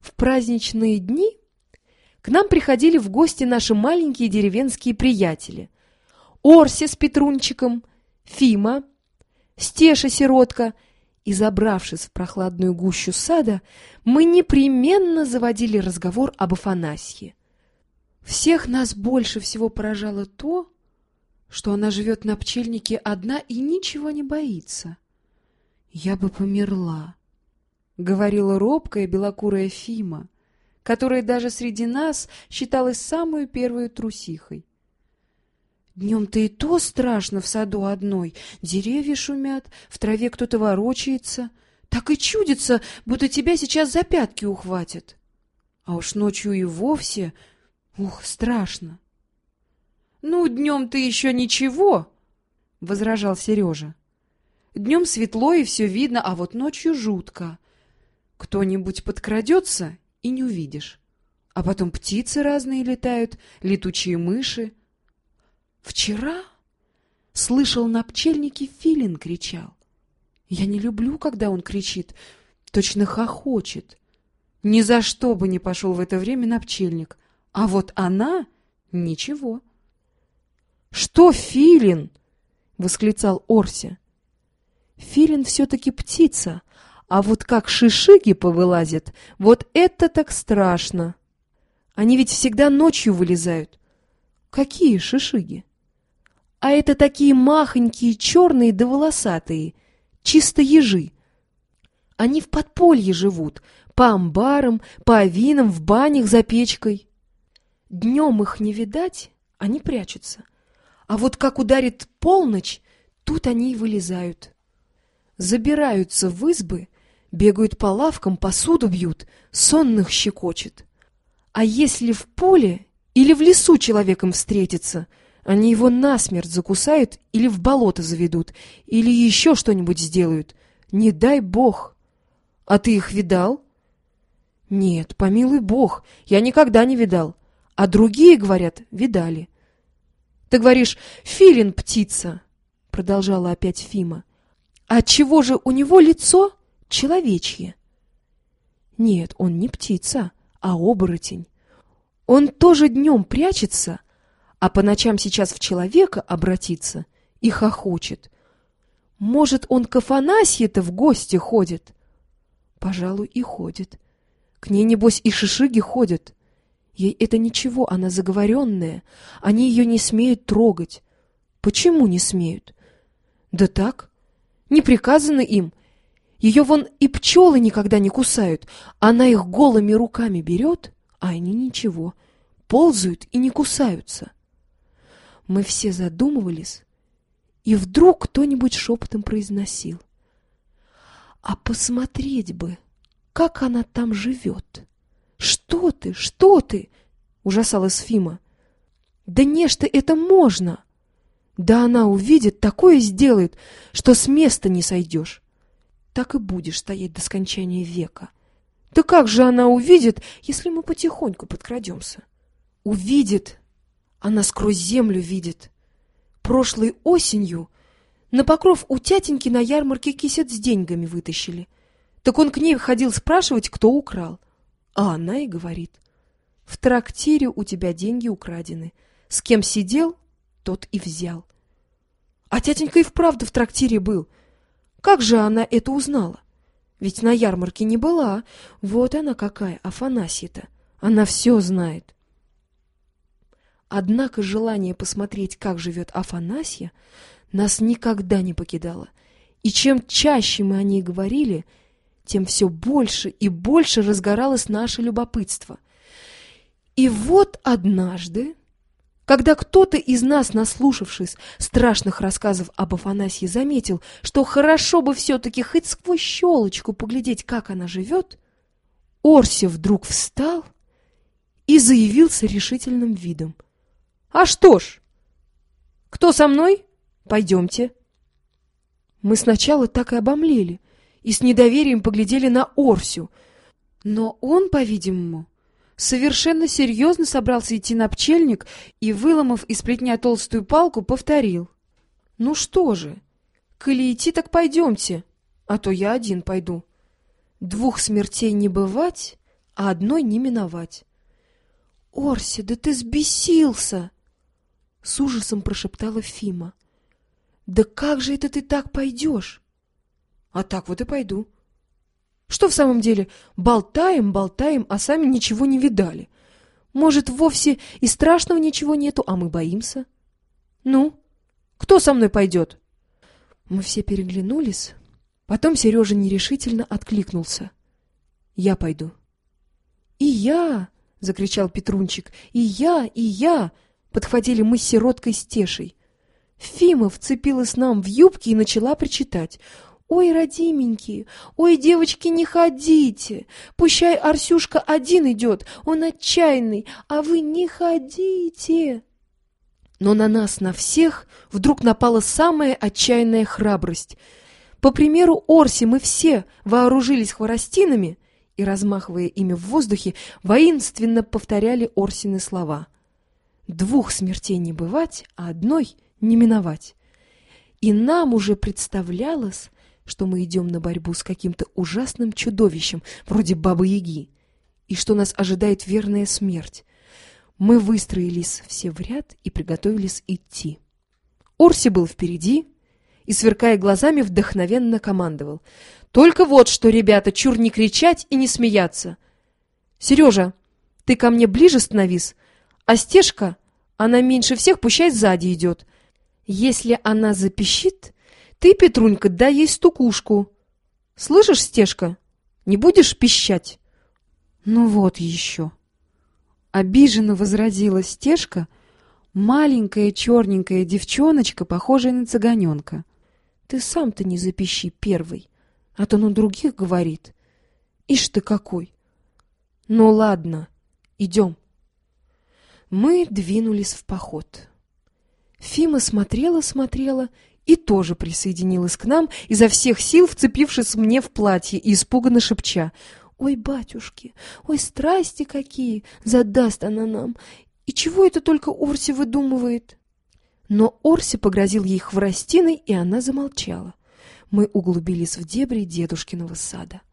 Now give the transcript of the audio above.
В праздничные дни к нам приходили в гости наши маленькие деревенские приятели. Орся с Петрунчиком, Фима, Стеша-сиротка. И, забравшись в прохладную гущу сада, мы непременно заводили разговор об Афанасье. Всех нас больше всего поражало то, что она живет на пчельнике одна и ничего не боится. «Я бы померла», — говорила робкая белокурая Фима, которая даже среди нас считалась самую первую трусихой. «Днем-то и то страшно в саду одной. Деревья шумят, в траве кто-то ворочается. Так и чудится, будто тебя сейчас за пятки ухватят. А уж ночью и вовсе... Ух, страшно!» «Ну, днем-то еще ничего», — возражал Сережа. «Днем светло и все видно, а вот ночью жутко. Кто-нибудь подкрадется — и не увидишь. А потом птицы разные летают, летучие мыши. Вчера слышал, на пчельнике филин кричал. Я не люблю, когда он кричит, точно хохочет. Ни за что бы не пошел в это время на пчельник. А вот она — ничего». «Что филин?» — восклицал Орся. «Филин все-таки птица, а вот как шишиги повылазят, вот это так страшно. Они ведь всегда ночью вылезают». «Какие шишиги?» «А это такие махонькие, черные да волосатые, чисто ежи. Они в подполье живут, по амбарам, по авинам, в банях за печкой. Днем их не видать, они прячутся. А вот как ударит полночь, тут они и вылезают. Забираются в избы, бегают по лавкам, посуду бьют, сонных щекочет. А если в поле или в лесу человеком встретится, они его насмерть закусают или в болото заведут, или еще что-нибудь сделают. Не дай бог. А ты их видал?» «Нет, помилуй бог, я никогда не видал. А другие, говорят, видали». «Ты говоришь, филин птица», — продолжала опять Фима. «А чего же у него лицо человечье?» «Нет, он не птица, а оборотень. Он тоже днем прячется, а по ночам сейчас в человека обратится и хохочет. Может, он к Афанасье-то в гости ходит?» «Пожалуй, и ходит. К ней, небось, и шишиги ходят. Ей это ничего, она заговоренная. Они ее не смеют трогать». «Почему не смеют?» «Да так. Не приказано им. Ее вон и пчелы никогда не кусают. Она их голыми руками берет, а они ничего. Ползают и не кусаются». Мы все задумывались, и вдруг кто-нибудь шепотом произносил: «А посмотреть бы, как она там живет!» «Что ты, что ты?» — ужасалась Фима. «Да нечто это можно! Да она увидит, такое сделает, что с места не сойдешь. Так и будешь стоять до скончания века. Да как же она увидит, если мы потихоньку подкрадемся?» «Увидит! Она сквозь землю видит. Прошлой осенью на Покров у тятеньки на ярмарке кисет с деньгами вытащили. Так он к ней ходил спрашивать, кто украл. А она и говорит: в трактире у тебя деньги украдены. С кем сидел, тот и взял». А тятенька и вправду в трактире был. Как же она это узнала? Ведь на ярмарке не была. Вот она какая, Афанасья-то. Она все знает. Однако желание посмотреть, как живет Афанасья, нас никогда не покидало. И чем чаще мы о ней говорили, тем все больше и больше разгоралось наше любопытство. И вот однажды, когда кто-то из нас, наслушавшись страшных рассказов об Афанасье, заметил, что хорошо бы все-таки хоть сквозь щелочку поглядеть, как она живет, Орся вдруг встал и заявился решительным видом: «А что ж, кто со мной? Пойдемте». Мы сначала так и обомлели и с недоверием поглядели на Орсю, но он, по-видимому, совершенно серьезно собрался идти на пчельник и, выломав из плетня толстую палку, повторил: «Ну что же, коли идти, так пойдемте, а то я один пойду. Двух смертей не бывать, а одной не миновать. «Орси, да ты взбесился!» — с ужасом прошептала Фима. «Да как же это ты так пойдешь?» «А так вот и пойду». «Что в самом деле? Болтаем, болтаем, а сами ничего не видали. Может, вовсе и страшного ничего нету, а мы боимся? Ну, кто со мной пойдет?» Мы все переглянулись. Потом Сережа нерешительно откликнулся. «Я пойду». «И я!» — закричал Петрунчик. «И я!» — подхватили мы с сироткой Стешей. Фима вцепилась нам в юбки и начала причитать. «Ой, родименькие, ой, девочки, не ходите! Пущай Арсюшка один идет, он отчаянный, а вы не ходите!» Но на нас, на всех, вдруг напала самая отчаянная храбрость. По примеру Орси мы все вооружились хворостинами и, размахивая ими в воздухе, воинственно повторяли Орсины слова. 2 смертей не бывать, а 1 не миновать. И нам уже представлялось, что мы идем на борьбу с каким-то ужасным чудовищем, вроде Бабы-Яги, и что нас ожидает верная смерть. Мы выстроились все в ряд и приготовились идти. Орси был впереди и, сверкая глазами, вдохновенно командовал. «Только вот что, ребята, чур не кричать и не смеяться! Сережа, ты ко мне ближе становись, а Стешка, она меньше всех, пущай сзади идет. Если она запищит, ты, Петрунька, дай ей стукушку. Слышишь, Стешка, не будешь пищать?» «Ну вот еще!» Обиженно возразила Стешка, маленькая черненькая девчоночка, похожая на цыганенка. «Ты сам-то не запищи первый, а то на других говорит. Ишь ты какой! Ну ладно, идем». Мы двинулись в поход. Фима смотрела и тоже присоединилась к нам, изо всех сил вцепившись мне в платье и испуганно шепча: «Ой, батюшки, ой, страсти какие! Задаст она нам! И чего это только Орси выдумывает?» Но Орси погрозил ей хворостиной, и она замолчала. Мы углубились в дебри дедушкиного сада.